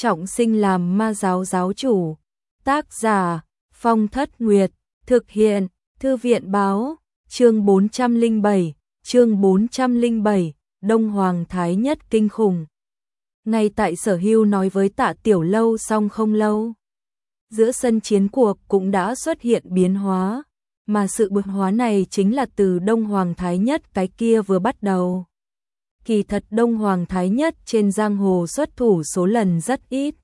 trọng sinh làm ma giáo giáo chủ. Tác giả Phong Thất Nguyệt, thực hiện Thư viện báo, chương 407, Đông Hoàng Thái Nhất kinh khủng. Ngay tại Sở Hưu nói với Tạ Tiểu Lâu xong không lâu, giữa sân chiến cuộc cũng đã xuất hiện biến hóa, mà sự biến hóa này chính là từ Đông Hoàng Thái Nhất cái kia vừa bắt đầu. Kỳ thật Đông Hoàng Thái Nhất trên giang hồ xuất thủ số lần rất ít.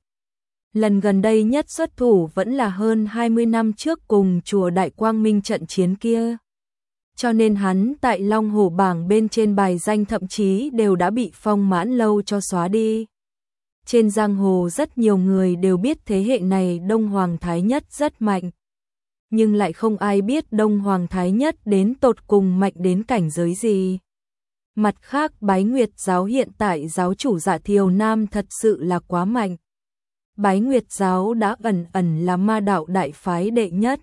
Lần gần đây nhất xuất thủ vẫn là hơn 20 năm trước cùng chùa Đại Quang Minh trận chiến kia. Cho nên hắn tại Long Hổ bảng bên trên bài danh thậm chí đều đã bị Phong Mãn Lâu cho xóa đi. Trên giang hồ rất nhiều người đều biết thế hệ này Đông Hoàng Thái Nhất rất mạnh. Nhưng lại không ai biết Đông Hoàng Thái Nhất đến tột cùng mạnh đến cảnh giới gì. Mặt khác Bái Nguyệt giáo hiện tại giáo chủ Dạ Thiều Nam thật sự là quá mạnh. Bái Nguyệt giáo đã ẩn là ma đạo đại phái đệ nhất.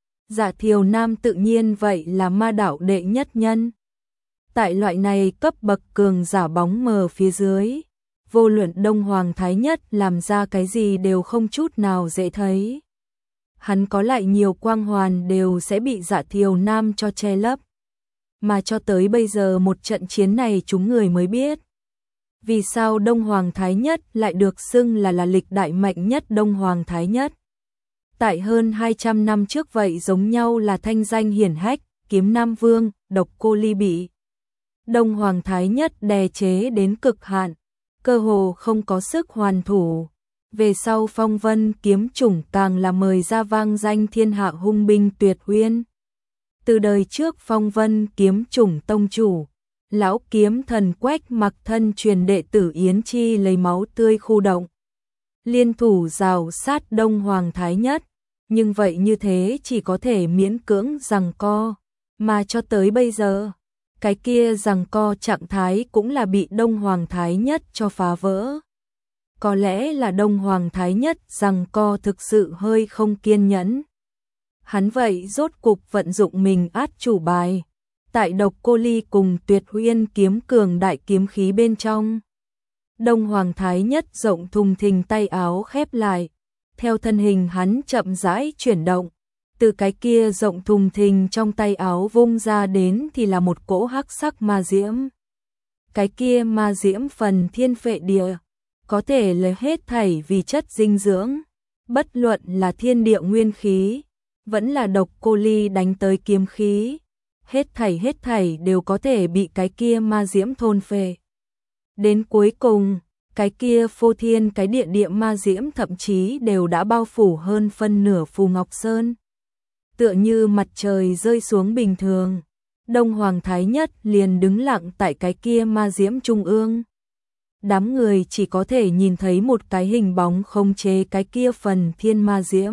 Dạ Thiều Nam tự nhiên vậy là ma đạo đệ nhất nhân. Tại loại này cấp bậc cường giả bóng mờ phía dưới, vô luận Đông Hoàng Thái Nhất làm ra cái gì đều không chút nào dễ thấy. Hắn có lại nhiều quang hoàn đều sẽ bị Dạ Thiều Nam cho che lấp. Mà cho tới bây giờ một trận chiến này chúng người mới biết. Vì sao Đông Hoàng Thái Nhất lại được xưng là lịch đại mạnh nhất Đông Hoàng Thái Nhất. Tại hơn 200 năm trước vậy giống nhau là thanh danh hiển hách, Kiếm Nam Vương, Độc Cô Ly bị Đông Hoàng Thái Nhất đè chế đến cực hạn, cơ hồ không có sức hoàn thủ. Về sau Phong Vân kiếm chủng càng là mời ra vang danh thiên hạ hung binh tuyệt uyên. Từ đời trước Phong Vân kiếm chủng tông chủ, lão kiếm thần Quách Mặc thân truyền đệ tử Yến Chi lấy máu tươi khu động, liên thủ rào sát Đông Hoàng Thái Nhất, nhưng vậy như thế chỉ có thể miễn cưỡng giằng co, mà cho tới bây giờ, cái kia giằng co trạng thái cũng là bị Đông Hoàng Thái Nhất cho phá vỡ. Có lẽ là Đông Hoàng Thái Nhất giằng co thực sự hơi không kiên nhẫn. Hắn vậy rốt cục vận dụng mình át chủ bài, tại Độc Cô Ly cùng Tuyệt Uyên kiếm cường đại kiếm khí bên trong. Đông Hoàng Thái Nhất rộng thùng thình tay áo khép lại, theo thân hình hắn chậm rãi chuyển động, từ cái kia rộng thùng thình trong tay áo vung ra đến thì là một cỗ hắc sắc ma diễm. Cái kia ma diễm phần thiên phệ địa, có thể lấy hết thảy vì chất dinh dưỡng, bất luận là thiên địa nguyên khí, vẫn là Độc Cô Ly đánh tới kiếm khí, hết thảy đều có thể bị cái kia ma diễm thôn phệ. Đến cuối cùng, cái kia phô thiên cái địa ma diễm thậm chí đều đã bao phủ hơn phân nửa Phù Ngọc Sơn. Tựa như mặt trời rơi xuống bình thường, Đông Hoàng Thái Nhất liền đứng lặng tại cái kia ma diễm trung ương. Đám người chỉ có thể nhìn thấy một cái hình bóng khống chế cái kia phần thiên ma diễm.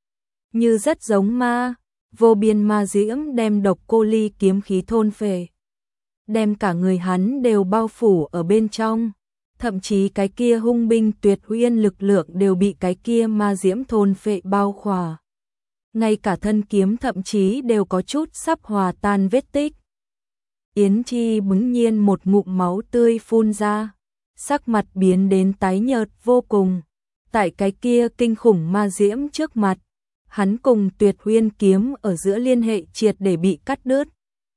Như rất giống ma, vô biên ma diễm đem Độc Cô Ly kiếm khí thôn phệ, đem cả người hắn đều bao phủ ở bên trong, thậm chí cái kia hung binh tuyệt uyên lực lượng đều bị cái kia ma diễm thôn phệ bao khỏa. Ngay cả thân kiếm thậm chí đều có chút sắp hòa tan vết tích. Yến Chi bỗng nhiên một ngụm máu tươi phun ra, sắc mặt biến đến tái nhợt vô cùng. Tại cái kia kinh khủng ma diễm trước mặt, hắn cùng Tuyệt Uyên kiếm ở giữa liên hệ triệt để bị cắt đứt.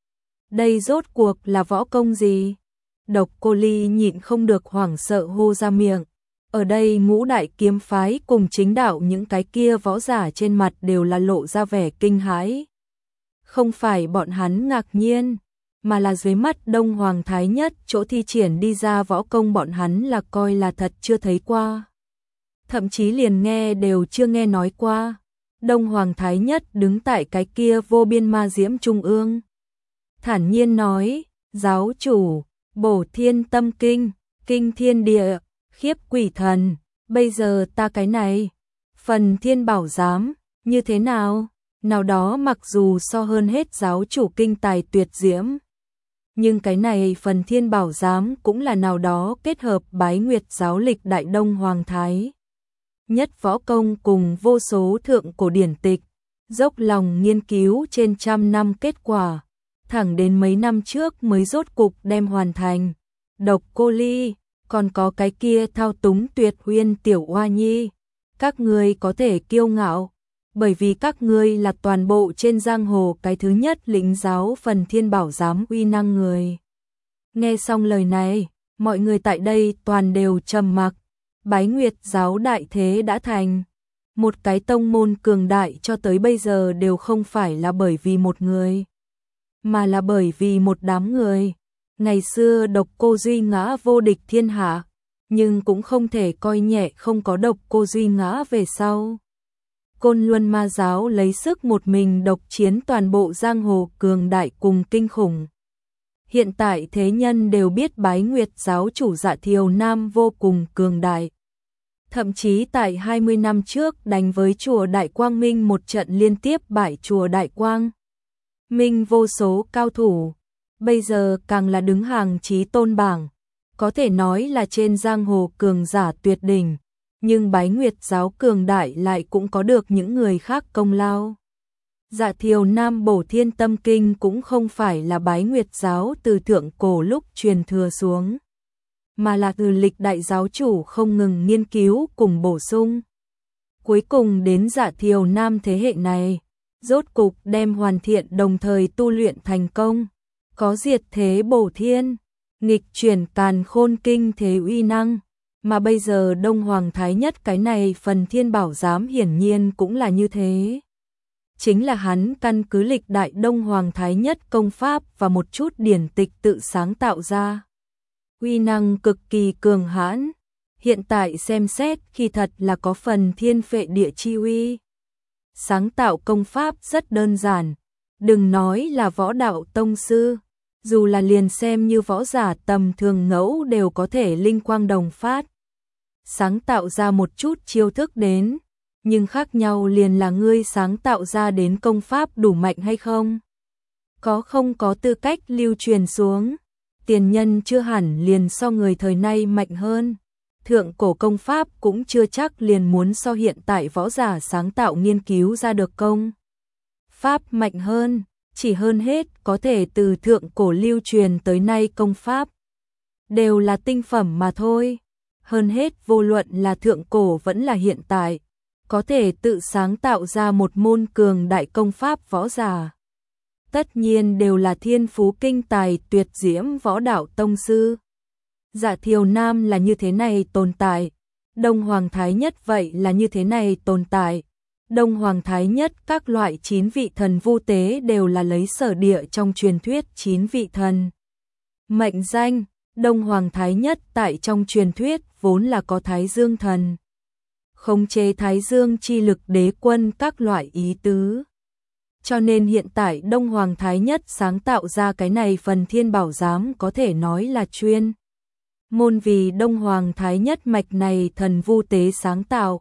Đây rốt cuộc là võ công gì? Độc Cô Ly nhịn không được hoảng sợ hô ra miệng. Ở đây ngũ đại kiếm phái cùng chính đạo những cái kia võ giả trên mặt đều là lộ ra vẻ kinh hãi. Không phải bọn hắn ngạc nhiên, mà là dưới mắt Đông Hoàng Thái Nhất chỗ thi triển đi ra võ công bọn hắn là coi là thật chưa thấy qua. Thậm chí liền nghe đều chưa nghe nói qua. Đông Hoàng Thái Nhất đứng tại cái kia vô biên ma diễm trung ương, thản nhiên nói, giáo chủ, bổ thiên tâm kinh, kinh thiên địa, khiếp quỷ thần, bây giờ ta cái này, phần thiên bảo giám, như thế nào? Nào đó mặc dù so hơn hết giáo chủ kinh tài tuyệt diễm, nhưng cái này phần thiên bảo giám cũng là nào đó kết hợp Bái Nguyệt giáo lịch đại Đông Hoàng Thái Nhất võ công cùng vô số thượng cổ điển tịch, dốc lòng nghiên cứu trên trăm năm kết quả, thẳng đến mấy năm trước mới rốt cục đem hoàn thành. Độc Cô Ly, còn có cái kia thao túng Tuyệt Uyên tiểu oa nhi, các ngươi có thể kiêu ngạo, bởi vì các ngươi là toàn bộ trên giang hồ cái thứ nhất lĩnh giáo Phần Thiên Bảo giám uy năng người. Nghe xong lời này, mọi người tại đây toàn đều trầm mặc. Bái Nguyệt giáo đại thế đã thành một cái tông môn cường đại, cho tới bây giờ đều không phải là bởi vì một người, mà là bởi vì một đám người. Ngày xưa Độc Cô Duy Ngã vô địch thiên hạ, nhưng cũng không thể coi nhẹ không có Độc Cô Duy Ngã về sau. Côn Luân Ma giáo lấy sức một mình độc chiến toàn bộ giang hồ cường đại cùng kinh khủng. Hiện tại thế nhân đều biết Bái Nguyệt giáo chủ Dạ Thiều Nam vô cùng cường đại. Thậm chí tại 20 năm trước đánh với chùa Đại Quang Minh một trận liên tiếp bại chùa Đại Quang Minh vô số cao thủ, bây giờ càng là đứng hàng chí tôn bảng, có thể nói là trên giang hồ cường giả tuyệt đỉnh, nhưng Bái Nguyệt giáo cường đại lại cũng có được những người khác công lao. Dạ Thiều Nam Bổ Thiên Tâm Kinh cũng không phải là Bái Nguyệt giáo từ thượng cổ lúc truyền thừa xuống, mà là từ lịch đại giáo chủ không ngừng nghiên cứu cùng bổ sung. Cuối cùng đến Dạ Thiều Nam thế hệ này, rốt cục đem hoàn thiện đồng thời tu luyện thành công, có diệt thế bổ thiên, nghịch chuyển càn khôn kinh thế uy năng, mà bây giờ Đông Hoàng Thái Nhất cái này Phần Thiên Bảo giám hiển nhiên cũng là như thế. Chính là hắn căn cứ lịch đại Đông Hoàng Thái Nhất công pháp và một chút điển tịch tự sáng tạo ra. Uy năng cực kỳ cường hãn, hiện tại xem xét khi thật là có phần thiên phệ địa chi uy. Sáng tạo công pháp rất đơn giản, đừng nói là võ đạo tông sư, dù là liền xem như võ giả tầm thường ngẫu đều có thể linh quang đồng phát. Sáng tạo ra một chút chiêu thức đến, nhưng khác nhau liền là ngươi sáng tạo ra đến công pháp đủ mạnh hay không. Có không có tư cách lưu truyền xuống, tiền nhân chưa hẳn liền so người thời nay mạnh hơn. Thượng cổ công pháp cũng chưa chắc liền muốn so hiện tại võ giả sáng tạo nghiên cứu ra được công pháp mạnh hơn, chỉ hơn hết có thể từ thượng cổ lưu truyền tới nay công pháp đều là tinh phẩm mà thôi. Hơn hết vô luận là thượng cổ vẫn là hiện tại, có thể tự sáng tạo ra một môn cường đại công pháp võ giả, tất nhiên đều là thiên phú kinh tài tuyệt diễm võ đạo tông sư. Dạ Thiều Nam là như thế này tồn tại, Đông Hoàng Thái Nhất vậy là như thế này tồn tại. Đông Hoàng Thái Nhất các loại 9 vị thần vu tế đều là lấy sở địa trong truyền thuyết 9 vị thần. Mệnh danh, Đông Hoàng Thái Nhất tại trong truyền thuyết vốn là có Thái Dương thần, khống chế Thái Dương chi lực đế quân các loại ý tứ. Cho nên hiện tại Đông Hoàng Thái Nhất sáng tạo ra cái này Phần Thiên Bảo giám có thể nói là chuyên môn vì Đông Hoàng Thái Nhất mạch này thần vu tế sáng tạo.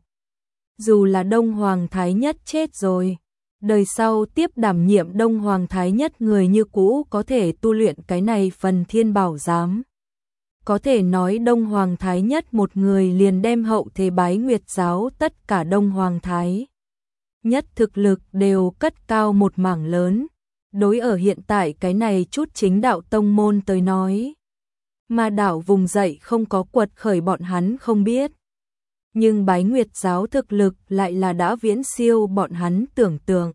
Dù là Đông Hoàng Thái Nhất chết rồi, đời sau tiếp đảm nhiệm Đông Hoàng Thái Nhất người như cũ có thể tu luyện cái này Phần Thiên Bảo giám. Có thể nói Đông Hoàng Thái Nhất một người liền đem hậu thế Bái Nguyệt giáo tất cả Đông Hoàng Thái Nhất thực lực đều cất cao một mảng lớn. Đối ở hiện tại cái này chút chính đạo tông môn tới nói, mà đạo vùng dậy không có quật khởi bọn hắn không biết. Nhưng Bái Nguyệt giáo thực lực lại là đã viễn siêu bọn hắn tưởng tượng.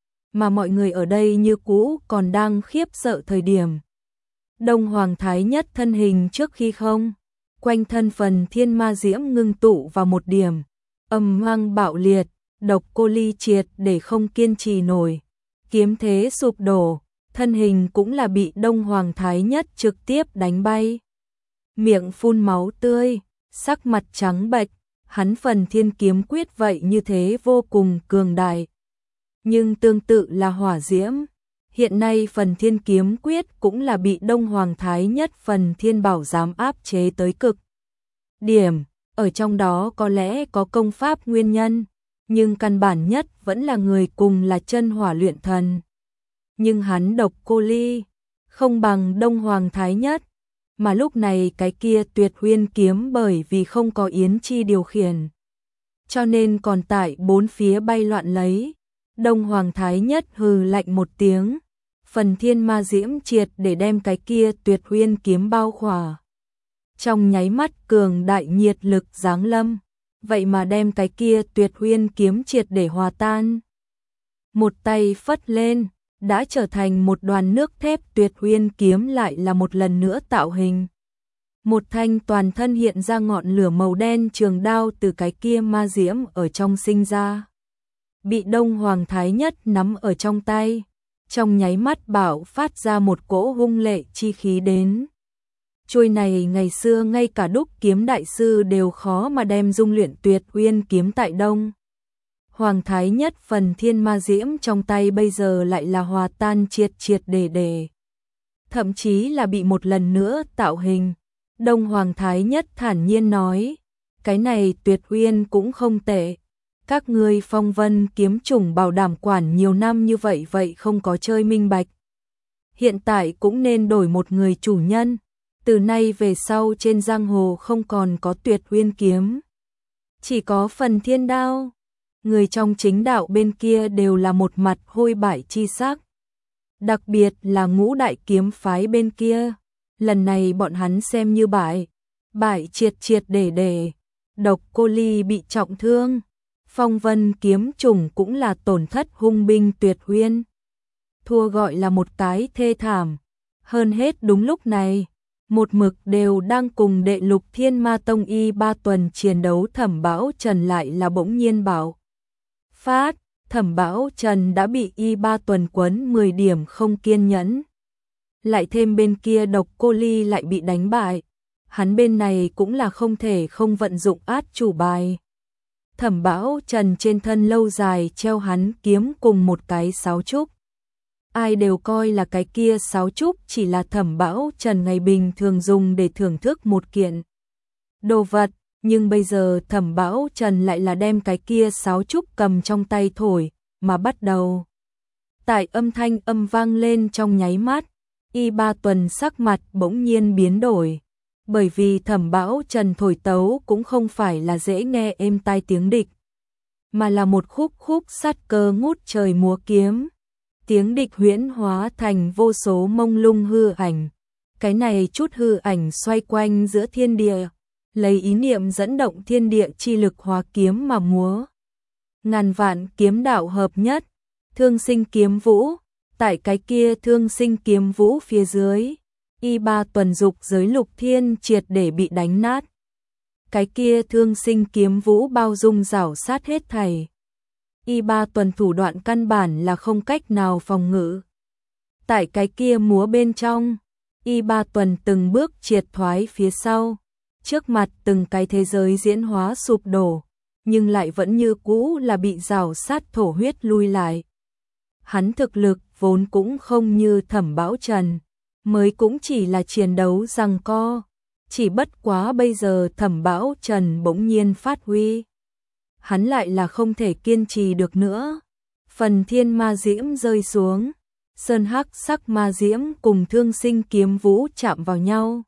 Mà mọi người ở đây như cũ còn đang khiếp sợ thời điểm. Đông Hoàng Thái Nhất thân hình trước khi không, quanh thân Phần Thiên Ma diễm ngưng tụ vào một điểm, âm hoang bạo liệt, Độc Cô ly triệt để không kiên trì nổi, kiếm thế sụp đổ, thân hình cũng là bị Đông Hoàng Thái Nhất trực tiếp đánh bay. Miệng phun máu tươi, sắc mặt trắng bệch, hắn Phần Thiên kiếm quyết vậy như thế vô cùng cường đại. Nhưng tương tự là hỏa diễm, hiện nay Phần Thiên kiếm quyết cũng là bị Đông Hoàng Thái Nhất Phần Thiên Bảo giám áp chế tới cực điểm, ở trong đó có lẽ có công pháp nguyên nhân, nhưng căn bản nhất vẫn là người cùng là chân hỏa luyện thần. Nhưng hắn Độc Cô ly không bằng Đông Hoàng Thái Nhất, mà lúc này cái kia Tuyệt Uyên kiếm bởi vì không có Yến Chi điều khiển, cho nên còn tại bốn phía bay loạn lấy. Đông Hoàng Thái Nhất hừ lạnh một tiếng, Phần Thiên Ma diễm triệt để đem cái kia Tuyệt Uyên kiếm bao khỏa. Trong nháy mắt cường đại nhiệt lực giáng lâm, vậy mà đem cái kia Tuyệt Uyên kiếm triệt để hòa tan. Một tay phất lên, đã trở thành một đoàn nước thép. Tuyệt Uyên kiếm lại là một lần nữa tạo hình. Một thanh toàn thân hiện ra ngọn lửa màu đen trường đao từ cái kia ma diễm ở trong sinh ra. Bị Đông Hoàng Thái Nhất nắm ở trong tay, trong nháy mắt bạo phát ra một cỗ hung lệ chi khí đến. Chuôi này ngày xưa ngay cả Đúc kiếm đại sư đều khó mà đem dung luyện Tuyệt Uyên kiếm tại Đông Hoàng Thái Nhất phần thiên ma diễm trong tay bây giờ lại là hòa tan triệt triệt để. Thậm chí là bị một lần nữa tạo hình. Đông Hoàng Thái Nhất thản nhiên nói, cái này Tuyệt Uyên cũng không tệ. Các ngươi Phong Vân kiếm chủng bảo đảm quản nhiều năm như vậy không có chơi minh bạch. Hiện tại cũng nên đổi một người chủ nhân. Từ nay về sau trên giang hồ không còn có Tuyệt Uyên kiếm, chỉ có phần thiên đao. Người trong chính đạo bên kia đều là một mặt hôi bại chi sắc. Đặc biệt là Ngũ Đại kiếm phái bên kia, lần này bọn hắn xem như bại triệt triệt để. Độc Cô Ly bị trọng thương, Phong Vân kiếm chủng cũng là tổn thất hung binh. Tuyệt Uyên thua gọi là một cái thê thảm. Hơn hết đúng lúc này, một mực đều đang cùng Đệ Lục Thiên Ma Tông Y3 tuần chiến đấu Thẩm Bão Trần lại là bỗng nhiên bảo phát. Thẩm Bão Trần đã bị Y3 tuần quấn 10 điểm không kiên nhẫn. Lại thêm bên kia Độc Cô Ly lại bị đánh bại, hắn bên này cũng là không thể không vận dụng át chủ bài. Thẩm Bão Trần trên thân lâu dài treo hắn kiếm cùng một cái sáo trúc. Ai đều coi là cái kia sáo trúc chỉ là Thẩm Bão Trần ngày bình thường dùng để thưởng thức một kiện đồ vật, nhưng bây giờ Thẩm Bão Trần lại là đem cái kia sáo trúc cầm trong tay thổi, mà bắt đầu. Tại âm thanh âm vang lên trong nháy mắt, Y3 tuần sắc mặt bỗng nhiên biến đổi, bởi vì Thẩm Bão Trần thổi tấu cũng không phải là dễ nghe êm tai tiếng địch, mà là một khúc khúc sát cơ ngút trời múa kiếm. Tiếng địch huyễn hóa thành vô số mông lung hư ảnh. Cái này chút hư ảnh xoay quanh giữa thiên địa, lấy ý niệm dẫn động thiên địa chi lực hóa kiếm mà múa. Ngàn vạn kiếm đạo hợp nhất, Thương Sinh kiếm vũ. Tại cái kia Thương Sinh kiếm vũ phía dưới, Y3 tuần dục giới lục thiên triệt để bị đánh nát. Cái kia Thương Sinh kiếm vũ bao dung rảo sát hết thảy. Y3 tuần thủ đoạn căn bản là không cách nào phòng ngự. Tại cái kia múa bên trong, Y3 tuần từng bước triệt thoái phía sau, trước mặt từng cái thế giới diễn hóa sụp đổ, nhưng lại vẫn như cũ là bị rào sát thổ huyết lui lại. Hắn thực lực vốn cũng không như Thẩm Bão Trần, mới cũng chỉ là chiến đấu giằng co, chỉ bất quá bây giờ Thẩm Bão Trần bỗng nhiên phát huy. Hắn lại là không thể kiên trì được nữa. Phần thiên ma diễm rơi xuống, sơn hắc sắc ma diễm cùng Thương Sinh kiếm vũ chạm vào nhau.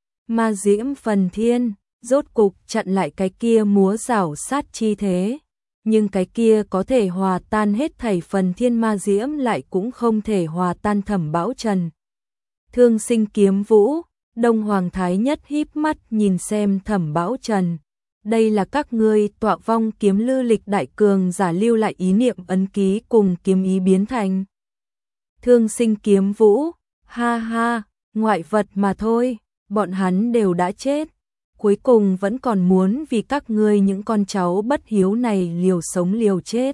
Ma diễm phần thiên, rốt cục chặn lại cái kia múa rảo sát chi thế. Nhưng cái kia có thể hòa tan hết thảy phần thiên ma diễm lại cũng không thể hòa tan Thẩm Bão Trần. Thương Sinh kiếm vũ, Đông Hoàng Thái Nhất híp mắt nhìn xem Thẩm Bão Trần. Đây là các ngươi Tọa Vong kiếm lư lịch đại cường giả lưu lại ý niệm ấn ký cùng kiếm ý biến thành. Thương Sinh kiếm vũ, ha ha, ngoại vật mà thôi, bọn hắn đều đã chết. Cuối cùng vẫn còn muốn vì các ngươi những con cháu bất hiếu này liều sống liều chết.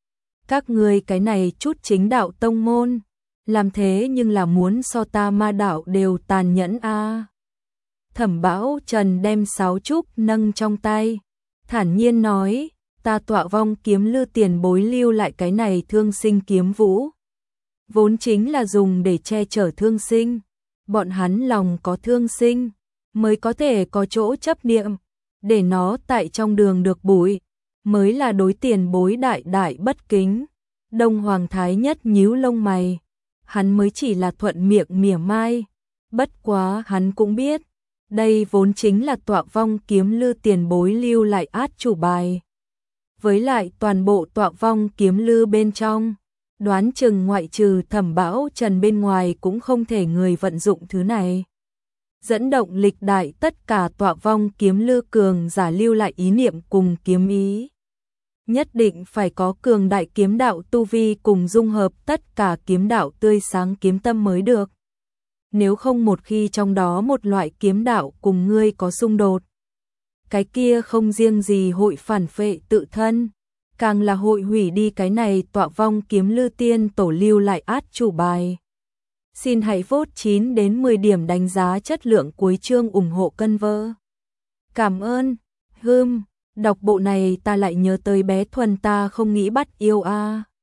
Các ngươi cái này chút chính đạo tông môn, làm thế nhưng là muốn so ta ma đạo đều tàn nhẫn a. Thẩm Bão Trần đem sáo trúc nâng trong tay, thản nhiên nói, ta Tọa Vong kiếm lư tiền bối lưu lại cái này Thương Sinh kiếm vũ, vốn chính là dùng để che chở thương sinh. Bọn hắn lòng có thương sinh, mới có thể có chỗ chấp niệm, để nó tại trong đường được bụi, mới là đối tiền bối đại đại bất kính. Đông Hoàng Thái Nhất nhíu lông mày, hắn mới chỉ là thuận miệng mỉa mai, bất quá hắn cũng biết, đây vốn chính là Tọa Vong kiếm lư tiền bối lưu lại át chủ bài. Với lại toàn bộ Tọa Vong kiếm lư bên trong, đoán chừng ngoại trừ Thẩm Bão Trần bên ngoài cũng không thể người vận dụng thứ này. dẫn động lịch đại tất cả tọa vong kiếm lư cường giả lưu lại ý niệm cùng kiếm ý. Nhất định phải có cường đại kiếm đạo tu vi cùng dung hợp tất cả kiếm đạo tươi sáng kiếm tâm mới được. Nếu không một khi trong đó một loại kiếm đạo cùng ngươi có xung đột, cái kia không riêng gì hội phản phệ tự thân, càng là hội hủy đi cái này tọa vong kiếm lư tiên tổ lưu lại át chủ bài. Xin hãy vote 9 đến 10 điểm đánh giá chất lượng cuối chương ủng hộ cân vơ. Cảm ơn. Đọc bộ này ta lại nhớ tới bé Thuần ta không nghĩ bắt yêu a.